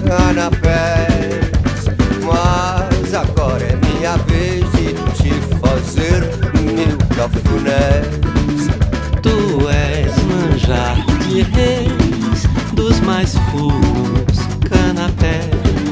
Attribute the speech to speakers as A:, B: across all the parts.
A: canapés. Mas agora é minha vez de te fazer mil cafunés.
B: Tu és manjar de reis dos mais finos canapés.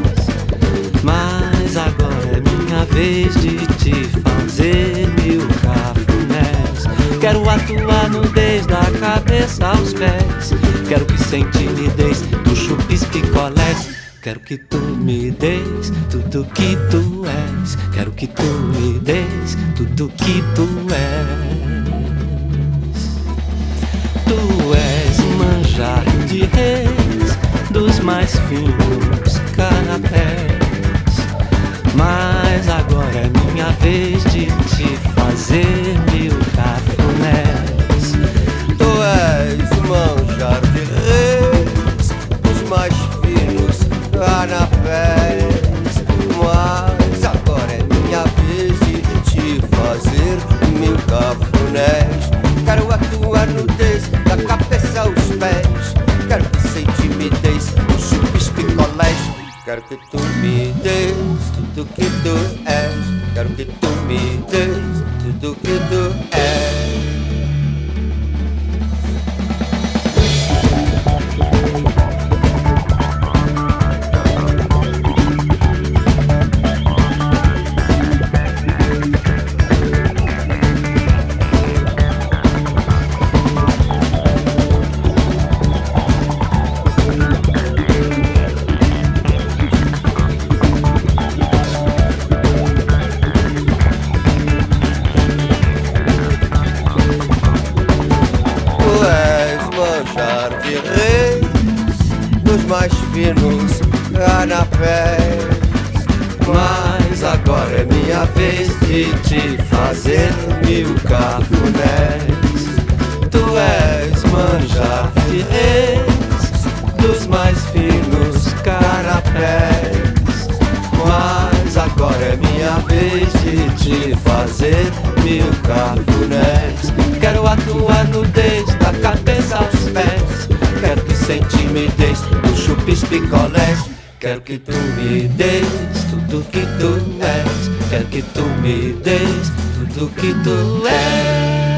B: Mas agora é minha vez de te fazer mil cafunés. Quero a tua nudez da cabeça aos pés. Quero que sem timidez tu chupes picolés. Quero que tu me des tudo que tu és. Quero que tu me des tudo que tu és. Tu és manjar de reis dos mais finos canapés. Mas agora é minha vez de te fazer mil cafunés.
A: Tu és manjar de reis dos mais finos canapés. Mas agora é minha vez de te fazer mil cafunés. Quero a tua nudez da cabeça aos pés. Quero que sem timidez tu chupes picolés. Quero que tu me des tudo que tu és. Quero que tu me des tudo que tu és. Mais finos canapés. Mas agora é minha vez de te fazer mil cafunés. Tu és manjar de reis dos mais finos canapés. Mas agora é minha vez de te fazer mil cafunés. Quero a tua nudez da cabeça aos pés. Quero que sem timidez tu chupes picolés. Quero que tu me des tudo que tu és. Quero que tu me des tudo que tu és.